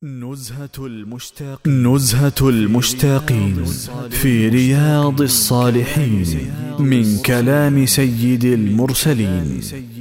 نزهة المشتاقين في رياض الصالحين من كلام سيد المرسلين.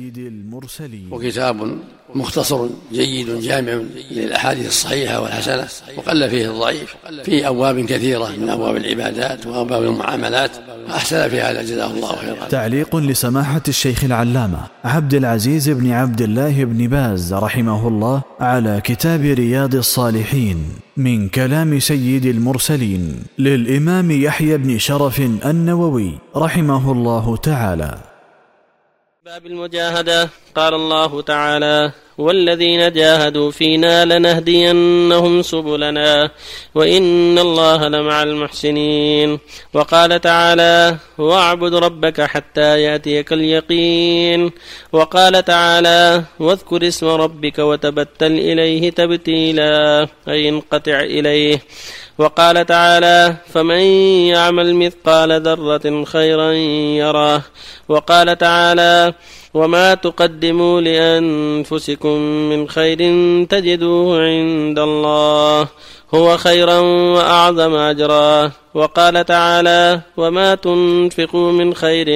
وكتاب مختصر جيد جامع للأحاديث الصحيحة والحسنة، وقل فيه الضعيف، في أبواب كثيرة من أبواب العبادات وأبواب المعاملات، أحسن في هذا جزاه الله خيرا. تعليق لسماحة الشيخ العلامة عبد العزيز بن عبد الله بن باز رحمه الله على كتاب رياض الصالحين من كلام سيد المرسلين للإمام يحيى بن شرف النووي رحمه الله تعالى. باب المجاهدة. قال الله تعالى: والذين جاهدوا فينا لنهدينهم سبلنا وإن الله لمع المحسنين. وقال تعالى: واعبد ربك حتى يأتيك اليقين. وقال تعالى: واذكر اسم ربك وتبتل إليه تبتيلا، أي انقطع إليه. وقال تعالى: فمن يعمل مثقال ذرة خيرا يره. وقال تعالى: وما تقدموا لأنفسكم من خير تجدوه عند الله هو خيرا وأعظم أجرا. وقال تعالى: وما تنفقوا من خير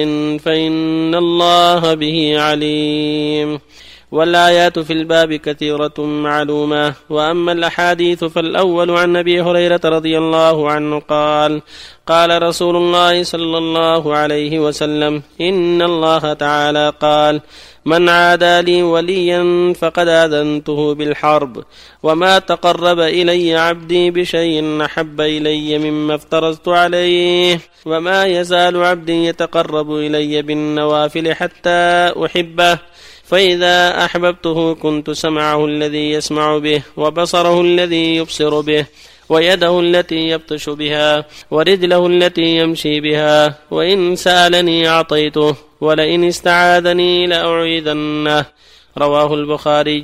فإن الله به عليم. والآيات في الباب كثيرة معلومة. وأما الأحاديث فالأول عن أبي هريرة رضي الله عنه قال: قال رسول الله صلى الله عليه وسلم: إن الله تعالى قال: من عادى لي وليا فقد آذنته بالحرب، وما تقرب إلي عبدي بشيء أحب إلي مما افترضت عليه، وما يزال عبدي يتقرب إلي بالنوافل حتى أحبه، فإذا أحببته كنت سمعه الذي يسمع به، وبصره الذي يبصر به، ويده التي يبطش بها، ورجله التي يمشي بها، وإن سألني أعطيته، ولئن استعاذني لأعيذنه. رواه البخاري.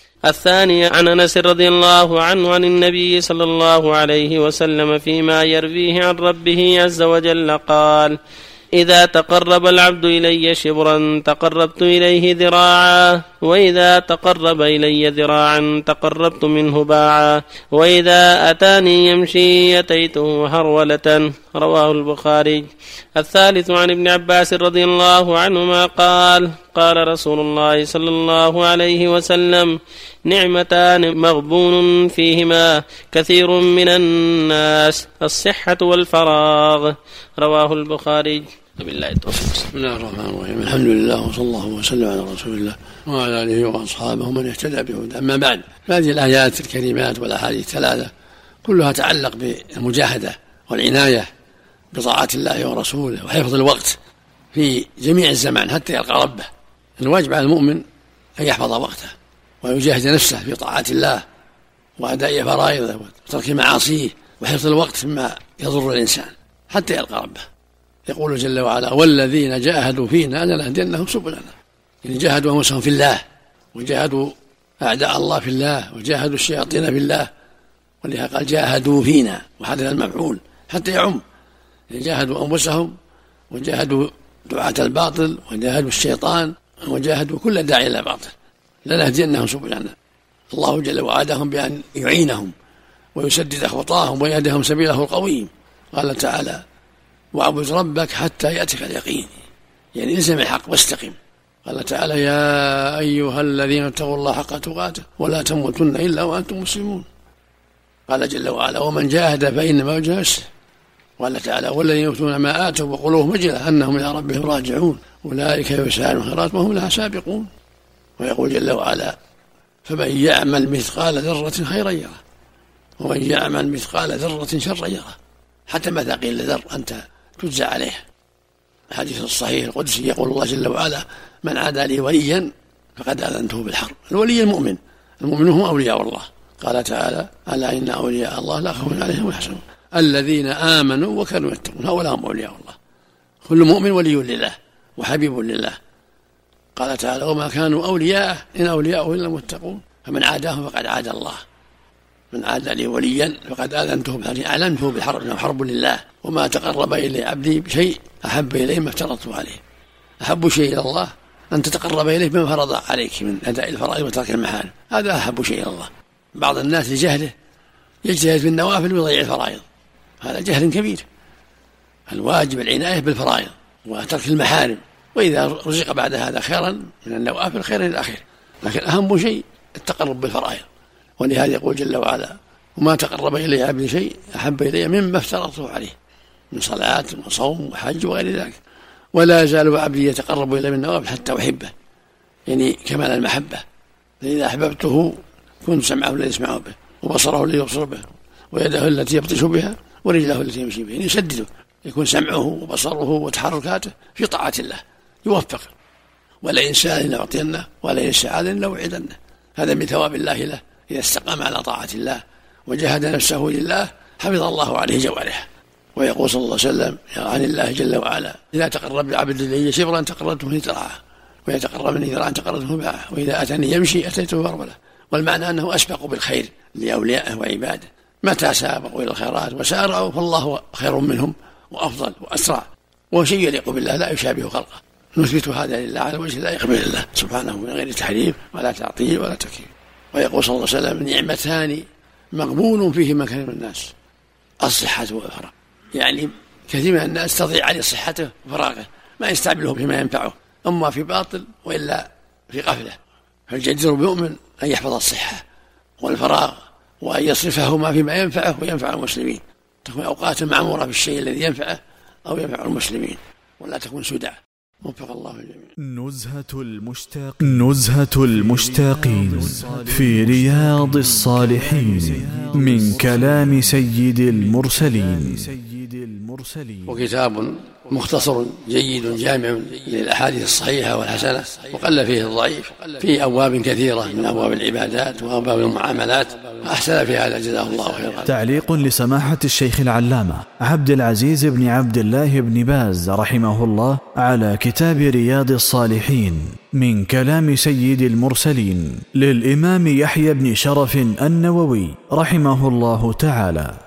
الثاني عن أنس رضي الله عنه عن النبي صلى الله عليه وسلم فيما يرويه عن ربه عز وجل قال: إذا تقرب العبد إلي شبرا تقربت إليه ذراعا، وإذا تقرب إلي ذراعا تقربت منه باعا، وإذا أتاني يمشي أتيته هرولة. رواه البخاري. الثالث عن ابن عباس رضي الله عنهما قال: قال رسول الله صلى الله عليه وسلم: نعمتان مغبون فيهما كثير من الناس، الصحة والفراغ. رواه البخاري. بالله التوفيق. بسم الله الرحمن الرحيم. الحمد لله وصلى الله وسلم على رسول الله وعلى آله وأصحابه من اهتدى بهداه. أما بعد، هذه الآيات الكريمات والأحاديث الثلاثة كلها تتعلق بالمجاهدة والعناية بطاعة الله ورسوله وحفظ الوقت في جميع الزمان حتى يلقى ربه. الواجب على المؤمن أن يحفظ وقته ويجاهد نفسه في طاعة الله وأداء فرائضه وترك معاصيه وحفظ الوقت مما يضر الإنسان حتى يلقى ربه. يقول جل وعلا: والذين جاهدوا فينا لنهدينهم سبلنا. يعني جاهدوا أنفسهم في الله، وجاهدوا أعداء الله في الله، وجاهدوا الشياطين في الله، ولهذا قال: جاهدوا فينا، وحدث المفعول حتى يعم. يعني جاهدوا أنفسهم، وجاهدوا دعاة الباطل، وجاهدوا الشيطان، وجاهدوا كل داعي إلى باطل. لنهدينهم سبلنا. الله جل وعدهم بأن يعينهم ويسدد خطاهم ويهدهم سبيله القويم. قال تعالى: واعبد ربك حتى يأتيك اليقين. يعني الزم الحق واستقم. قال تعالى: يا أيها الذين اتقوا الله حق تقاته ولا تموتن إلا وأنتم مسلمون. قال جل وعلا: ومن جاهد فإنما يجاهد نفسه. قال تعالى: والذين يؤتون ما آتوا وقلوبهم وجلة أنهم إلى ربهم راجعون أولئك يسارعون الخيرات وهم لها سابقون. ويقول جل وعلا: فمن يعمل مثقال ذرة خيرا يره، ومن يعمل مثقال ذرة شرا يره. حتى مثاقيل الذر أنت تجزى عليه. الحديث الصحيح القدسي يقول الله جل وعلا: من عادى لي وليا فقد آذنته بالحرب. الولي المؤمن، المؤمن هم أولياء الله. قال تعالى: ألا إن أولياء الله لا خوف عليهم ولا يحزنون الذين آمنوا وكانوا يتقون هؤلاء هم أولياء الله. كل مؤمن ولي لله وحبيب لله. قال تعالى: وما كانوا أولياءه إن أولياءه إلا المتقون. فمن عاداه فقد عاد الله. من عاد لي وليا فقد آذنته بالحرب، أعلنته بالحرب، إنه حرب لله. وما تقرب إلي عبدي بشيء أحب إليه ما افترضته عليه. أحب شيء إلى الله أن تتقرب إليه بما فرض عليك من أداء الفرائض وترك المحارم، هذا أحب شيء إلى الله. بعض الناس لجهله يجتهد في النوافل ويضيع الفرائض، هذا جهل كبير. الواجب العناية بالفرائض وترك المحارم، وإذا رزق بعد هذا خيرا من النوافل خير إلى آخره، لكن أهم شيء التقرب بالفرائض. ولهذا يقول جل وعلا: وما تقرب إلي عبدي شيء أحب إلي مما افترضته عليه من صلاة وصوم وحج وغير ذلك. ولا يزال عبدي يتقرب إلي بالنوافل حتى أحبه، يعني كمال المحبة. فإذا أحببته كنت سمعه الذي يسمع به، وبصره الذي يبصر به، ويده التي يبطش بها، ورجله التي يمشي بها. يعني يسدده، يكون سمعه وبصره وتحركاته في طاعة الله، يوفق. ولئن سأل لأعطينه ولئن استعاذ لأوعدنه. هذا من ثواب الله له إذا استقام على طاعة الله وجاهد نفسه لله، حفظ الله عليه جوارحه. ويقول صلى الله عليه وسلم عن الله جل وعلا: إذا تقرب عبد إلي شبرا تقربته منه ذراعا، وإذا تقرب مني ذراعا تقربته باعا، وإذا أتاني يمشي أتيته بربله. والمعنى أنه أسبق بالخير لأوليائه وعباده، متى سابقوا إلى الخيرات وسارعوا فالله خير منهم وأفضل وأسرع، وشيء يليق بالله لا يشابه خلقه. نثبت هذا لله على وجه لا يقبل الله سبحانه من غير تحريف ولا تعطيل ولا تكييف. ويقول صلى الله عليه وسلم: نعمتان مغبون فيهما كثير من الناس، الصحة والفراغ. يعني كثير من الناس تضيع عليه صحته وفراغه، ما يستعمله فيما ينفعه، أما في باطل وإلا في غفلة. فالجدير بمؤمن أن يحفظ الصحة والفراغ وأن يصرفهما فيما ينفعه وينفع المسلمين، تكون أوقاته معمورة بالشيء الذي ينفعه أو ينفع المسلمين، ولا تكون سدى. وفق الله الجميع. نزهة المشتاقين في رياض الصالحين من كلام سيد المرسلين. وكتاب مختصر جيد جامع للأحاديث الصحيحة والحسنة، وقل فيه الضعيف، في أبواب كثيرة من أبواب العبادات وأبواب المعاملات، أحسن في هذا جزاه الله خيرا. تعليق لسماحة الشيخ العلامة عبد العزيز بن عبد الله بن باز رحمه الله على كتاب رياض الصالحين من كلام سيد المرسلين للإمام يحيى بن شرف النووي رحمه الله تعالى.